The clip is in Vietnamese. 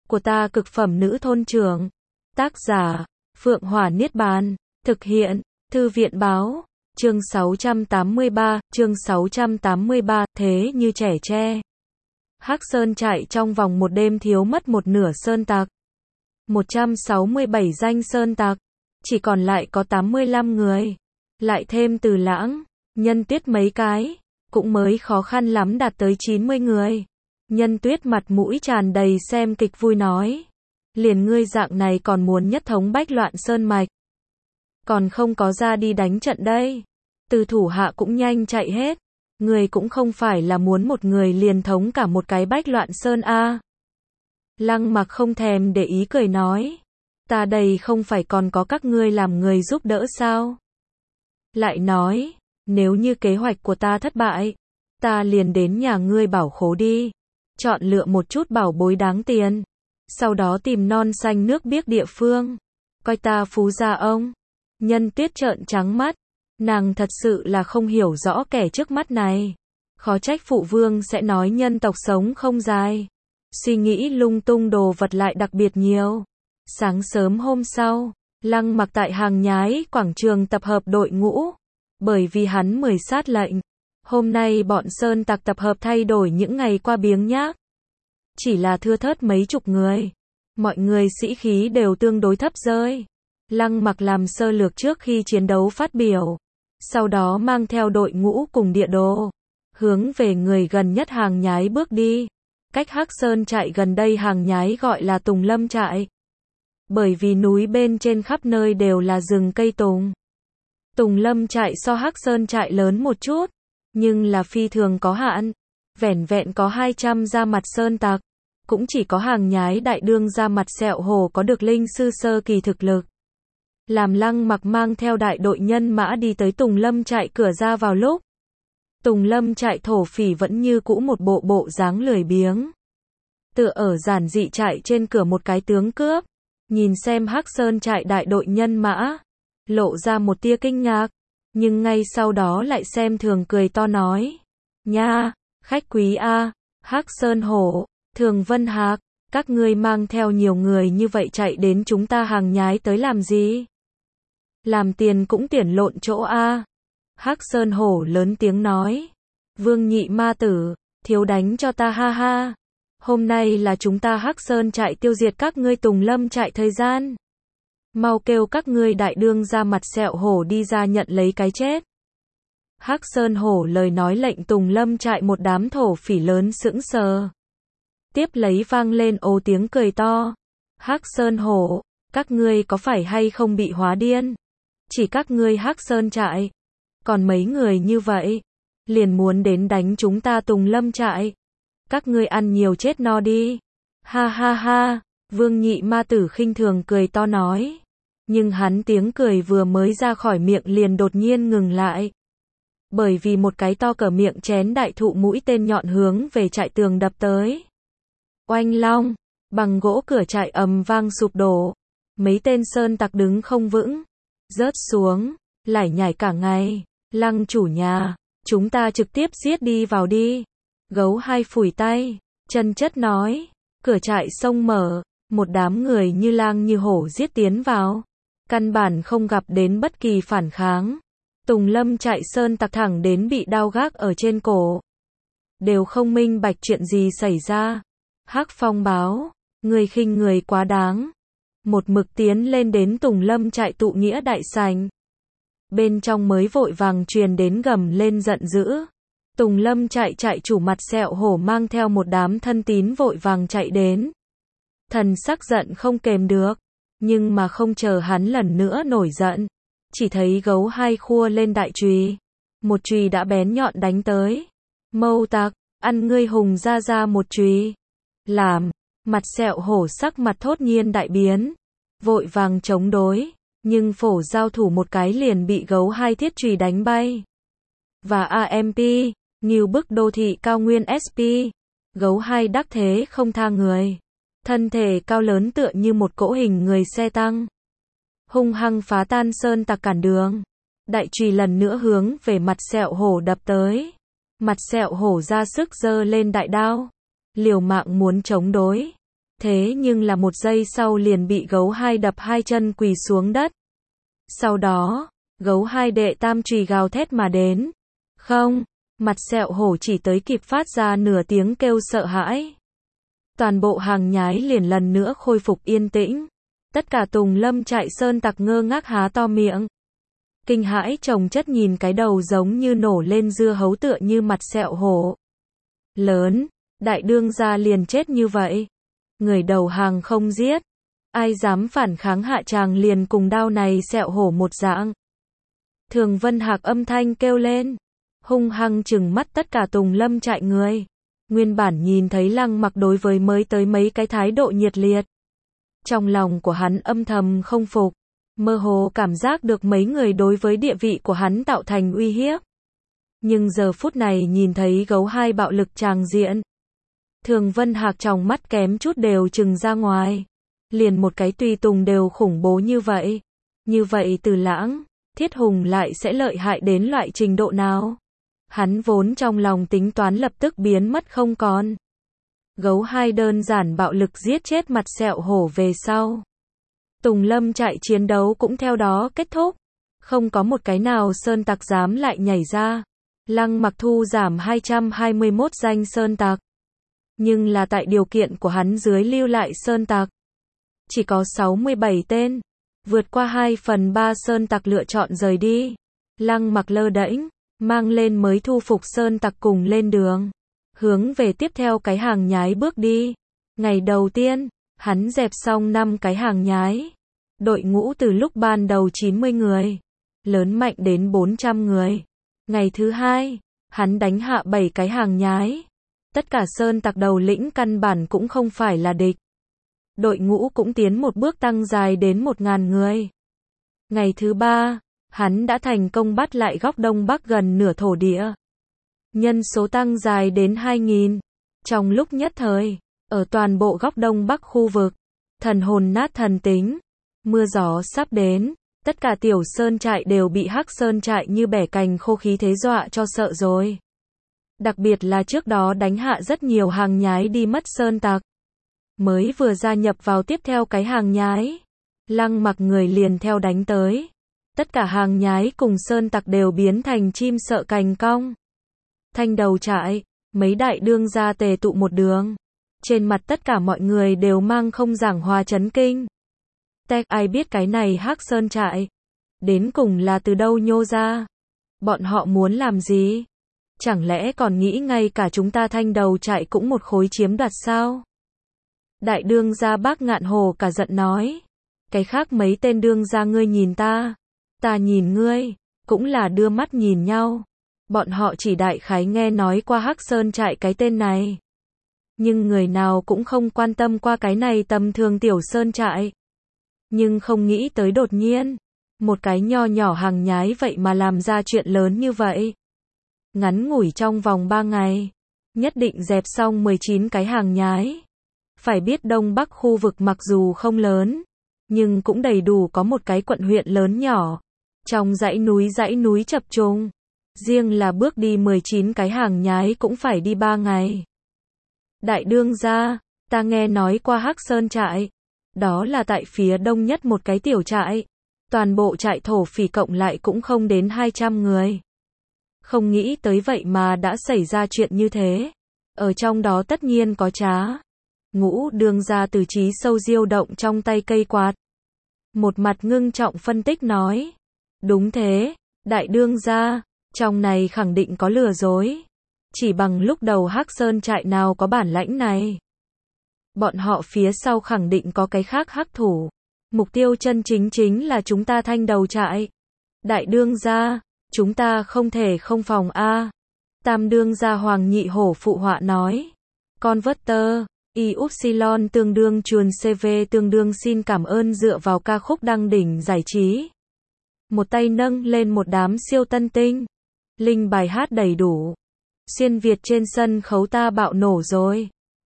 của ta cực phẩm nữ thôn trưởng. Tác giả, Phượng Hỏa Niết Bàn. Thực hiện, Thư viện Báo. Chương 683, thế như trẻ tre. Hắc Sơn trại trong vòng một đêm thiếu mất một nửa sơn tặc. 167 danh sơn tặc. Chỉ còn lại có 85 người. Lại thêm Từ Lãng, Nhân Tuyết mấy cái, cũng mới khó khăn lắm đạt tới 90 người. Nhân Tuyết mặt mũi tràn đầy xem kịch vui nói. Liền ngươi dạng này còn muốn nhất thống bách loạn sơn mạch. Còn không có ra đi đánh trận đây. Từ thủ hạ cũng nhanh chạy hết. Người cũng không phải là muốn một người liền thống cả một cái bách loạn sơn a. Lăng Mặc không thèm để ý cười nói. Ta đây không phải còn có các ngươi làm người giúp đỡ sao? Lại nói, nếu như kế hoạch của ta thất bại, ta liền đến nhà ngươi bảo khố đi. Chọn lựa một chút bảo bối đáng tiền. Sau đó tìm non xanh nước biếc địa phương. Coi ta phú gia ông. Nhân Tuyết trợn trắng mắt. Nàng thật sự là không hiểu rõ kẻ trước mắt này. Khó trách phụ vương sẽ nói nhân tộc sống không dài. Suy nghĩ lung tung đồ vật lại đặc biệt nhiều. Sáng sớm hôm sau, Lăng Mặc tại Hàng Nhái quảng trường tập hợp đội ngũ. Bởi vì hắn 10 sát lệnh. Hôm nay bọn sơn tặc tập hợp thay đổi những ngày qua biếng nhác. Chỉ là thưa thớt mấy chục người. Mọi người sĩ khí đều tương đối thấp rơi. Lăng Mặc làm sơ lược trước khi chiến đấu phát biểu. Sau đó mang theo đội ngũ cùng địa đồ. Hướng về người gần nhất Hàng Nhái bước đi. Cách Hắc Sơn trại gần đây Hàng Nhái gọi là Tùng Lâm trại. Bởi vì núi bên trên khắp nơi đều là rừng cây tùng. Tùng Lâm trại so Hắc Sơn trại lớn một chút. Nhưng là phi thường có hạn. Vẻn vẹn có 200 ra mặt sơn tặc. Cũng chỉ có Hàng Nhái đại đương ra mặt Sẹo Hổ có được linh sư sơ kỳ thực lực. Làm Lăng Mặc mang theo đại đội nhân mã đi tới Tùng Lâm trại cửa ra vào lúc. Tùng Lâm trại thổ phỉ vẫn như cũ một bộ dáng lười biếng. Tựa ở giản dị trại trên cửa một cái tướng cướp. Nhìn xem Hắc Sơn trại đại đội nhân mã. Lộ ra một tia kinh ngạc. Nhưng ngay sau đó lại xem thường cười to nói. Nha, khách quý a, Hắc Sơn Hổ, Thường Vân Hạc, các ngươi mang theo nhiều người như vậy chạy đến chúng ta Hàng Nhái tới làm gì? Làm tiền cũng tiền lộn chỗ a. Hắc Sơn Hổ lớn tiếng nói. Vương Nhị Ma Tử, thiếu đánh cho ta ha ha. Hôm nay là chúng ta Hắc Sơn trại tiêu diệt các ngươi Tùng Lâm trại thời gian. Mau kêu các ngươi đại đương ra mặt Sẹo Hổ đi ra nhận lấy cái chết. Hắc Sơn Hổ lời nói lệnh Tùng Lâm trại một đám thổ phỉ lớn sững sờ. Tiếp lấy vang lên ồ tiếng cười to. Hắc Sơn Hổ, các ngươi có phải hay không bị hóa điên? Chỉ các ngươi Hắc Sơn trại. Còn mấy người như vậy, liền muốn đến đánh chúng ta Tùng Lâm trại. Các ngươi ăn nhiều chết no đi. Ha ha ha, Vương Nhị Ma Tử khinh thường cười to nói. Nhưng hắn tiếng cười vừa mới ra khỏi miệng liền đột nhiên ngừng lại. Bởi vì một cái to cỡ miệng chén đại thụ mũi tên nhọn hướng về trại tường đập tới. Oanh long, bằng gỗ cửa trại ầm vang sụp đổ. Mấy tên sơn tặc đứng không vững. Rớt xuống, lải nhải cả ngày. Lăng chủ nhà, chúng ta trực tiếp giết đi vào đi. Gấu hai phủi tay, chân chất nói. Cửa trại xông mở, một đám người như lang như hổ giết tiến vào. Căn bản không gặp đến bất kỳ phản kháng. Tùng Lâm trại sơn tặc thẳng đến bị đao gác ở trên cổ. Đều không minh bạch chuyện gì xảy ra. Hắc Phong báo, người khinh người quá đáng. Một mực tiến lên đến Tùng Lâm trại tụ nghĩa đại sảnh. Bên trong mới vội vàng truyền đến gầm lên giận dữ. Tùng Lâm trại chủ mặt Sẹo Hổ mang theo một đám thân tín vội vàng chạy đến. Thần sắc giận không kềm được. Nhưng mà không chờ hắn lần nữa nổi giận. Chỉ thấy gấu hai khua lên đại chùy. Một chùy đã bén nhọn đánh tới. Mâu tặc, ăn ngươi hùng ra một chùy. Làm, mặt Sẹo Hổ sắc mặt thốt nhiên đại biến. Vội vàng chống đối. Nhưng phổ giao thủ một cái liền bị gấu hai thiết chùy đánh bay. Và AMP, Ngưu Bức Đô Thị Cao Nguyên SP. Gấu hai đắc thế không tha người. Thân thể cao lớn tựa như một cỗ hình người xe tăng. Hung hăng phá tan sơn tặc cản đường. Đại chùy lần nữa hướng về mặt Sẹo Hổ đập tới. Mặt Sẹo Hổ ra sức giơ lên đại đao. Liều mạng muốn chống đối. Thế nhưng là một giây sau liền bị gấu hai đập hai chân quỳ xuống đất. Sau đó, gấu hai đệ tam chùy gào thét mà đến. Không, mặt sẹo hổ chỉ tới kịp phát ra nửa tiếng kêu sợ hãi. Toàn bộ hàng nhái liền lần nữa khôi phục yên tĩnh. Tất cả Tùng Lâm Trại sơn tặc ngơ ngác há to miệng. Kinh hãi chồng chất nhìn cái đầu giống như nổ lên dưa hấu tựa như mặt sẹo hổ. Lớn, đại đương gia liền chết như vậy. Người đầu hàng không giết. Ai dám phản kháng hạ tràng liền cùng đao này sẹo hổ một dạng. Thường Vân Hạc âm thanh kêu lên. Hung hăng trừng mắt tất cả Tùng Lâm Trại người. Nguyên bản nhìn thấy Lăng Mặc đối với mới tới mấy cái thái độ nhiệt liệt. Trong lòng của hắn âm thầm không phục. Mơ hồ cảm giác được mấy người đối với địa vị của hắn tạo thành uy hiếp. Nhưng giờ phút này nhìn thấy gấu hai bạo lực tràng diện. Thường Vân Hạc trong mắt kém chút đều trừng ra ngoài. Liền một cái tùy tùng đều khủng bố như vậy. Như vậy Từ Lãng, Thiết Hùng lại sẽ lợi hại đến loại trình độ nào? Hắn vốn trong lòng tính toán lập tức biến mất không còn. Gấu hai đơn giản bạo lực giết chết mặt sẹo hổ về sau. Tùng Lâm Trại chiến đấu cũng theo đó kết thúc. Không có một cái nào sơn tặc dám lại nhảy ra. Lăng Mặc thu giảm 221 danh sơn tặc. Nhưng là tại điều kiện của hắn dưới lưu lại sơn tặc. Chỉ có 67 tên. Vượt qua 2/3 sơn tặc lựa chọn rời đi. Lăng Mặc lơ đễnh, mang lên mới thu phục sơn tặc cùng lên đường. Hướng về tiếp theo cái hàng nhái bước đi. Ngày đầu tiên, hắn dẹp xong 5 cái hàng nhái. Đội ngũ từ lúc ban đầu 90 người, lớn mạnh đến 400 người. Ngày thứ hai, hắn đánh hạ 7 cái hàng nhái. Tất cả sơn tặc đầu lĩnh căn bản cũng không phải là địch. Đội ngũ cũng tiến một bước tăng dài đến 1000 người. Ngày thứ ba, hắn đã thành công bắt lại góc Đông Bắc gần nửa thổ địa. Nhân số tăng dài đến 2000. Trong lúc nhất thời, ở toàn bộ góc Đông Bắc khu vực, thần hồn nát thần tính, mưa gió sắp đến, tất cả tiểu sơn trại đều bị Hắc Sơn trại như bẻ cành khô khí thế dọa cho sợ rồi. Đặc biệt là trước đó đánh hạ rất nhiều hàng nhái đi mất sơn tặc. Mới vừa gia nhập vào tiếp theo cái hàng nhái. Lăng Mặc người liền theo đánh tới. Tất cả hàng nhái cùng sơn tặc đều biến thành chim sợ cành cong. Thanh đầu trại, mấy đại đương gia tề tụ một đường. Trên mặt tất cả mọi người đều mang không giảng hòa chấn kinh. Tech ai biết cái này Hắc Sơn trại. Đến cùng là từ đâu nhô ra. Bọn họ muốn làm gì? Chẳng lẽ còn nghĩ ngay cả chúng ta thanh đầu trại cũng một khối chiếm đoạt sao? Đại đương gia Bác Ngạn Hồ cả giận nói. Cái khác mấy tên đương gia ngươi nhìn ta nhìn ngươi, cũng là đưa mắt nhìn nhau. Bọn họ chỉ đại khái nghe nói qua Hắc Sơn trại cái tên này. Nhưng người nào cũng không quan tâm qua cái này tầm thường tiểu sơn trại. Nhưng không nghĩ tới đột nhiên, một cái nho nhỏ hàng nhái vậy mà làm ra chuyện lớn như vậy. Ngắn ngủi trong vòng 3 ngày, nhất định dẹp xong 19 cái hàng nhái. Phải biết Đông Bắc khu vực mặc dù không lớn, nhưng cũng đầy đủ có một cái quận huyện lớn nhỏ. Trong dãy núi chập trùng, riêng là bước đi 19 cái hàng nhái cũng phải đi 3 ngày. Đại đương gia, ta nghe nói qua Hắc Sơn trại. Đó là tại phía đông nhất một cái tiểu trại. Toàn bộ trại thổ phỉ cộng lại cũng không đến 200 người. Không nghĩ tới vậy mà đã xảy ra chuyện như thế. Ở trong đó tất nhiên có trá. Ngũ đương gia từ trí sâu diêu động trong tay cây quạt. Một mặt ngưng trọng phân tích nói. Đúng thế, đại đương gia, trong này khẳng định có lừa dối. Chỉ bằng lúc đầu Hắc Sơn trại nào có bản lãnh này. Bọn họ phía sau khẳng định có cái khác hắc thủ. Mục tiêu chân chính là chúng ta thanh đầu trại. Đại đương gia, chúng ta không thể không phòng a. Tam đương gia Hoàng Nhị Hổ phụ họa nói. Converter, Y-Upsilon tương đương chuồn CV tương đương xin cảm ơn dựa vào ca khúc đăng đỉnh giải trí. Một tay nâng lên một đám siêu tân tinh. Linh bài hát đầy đủ. Xuyên Việt trên sân khấu ta bạo nổ rồi.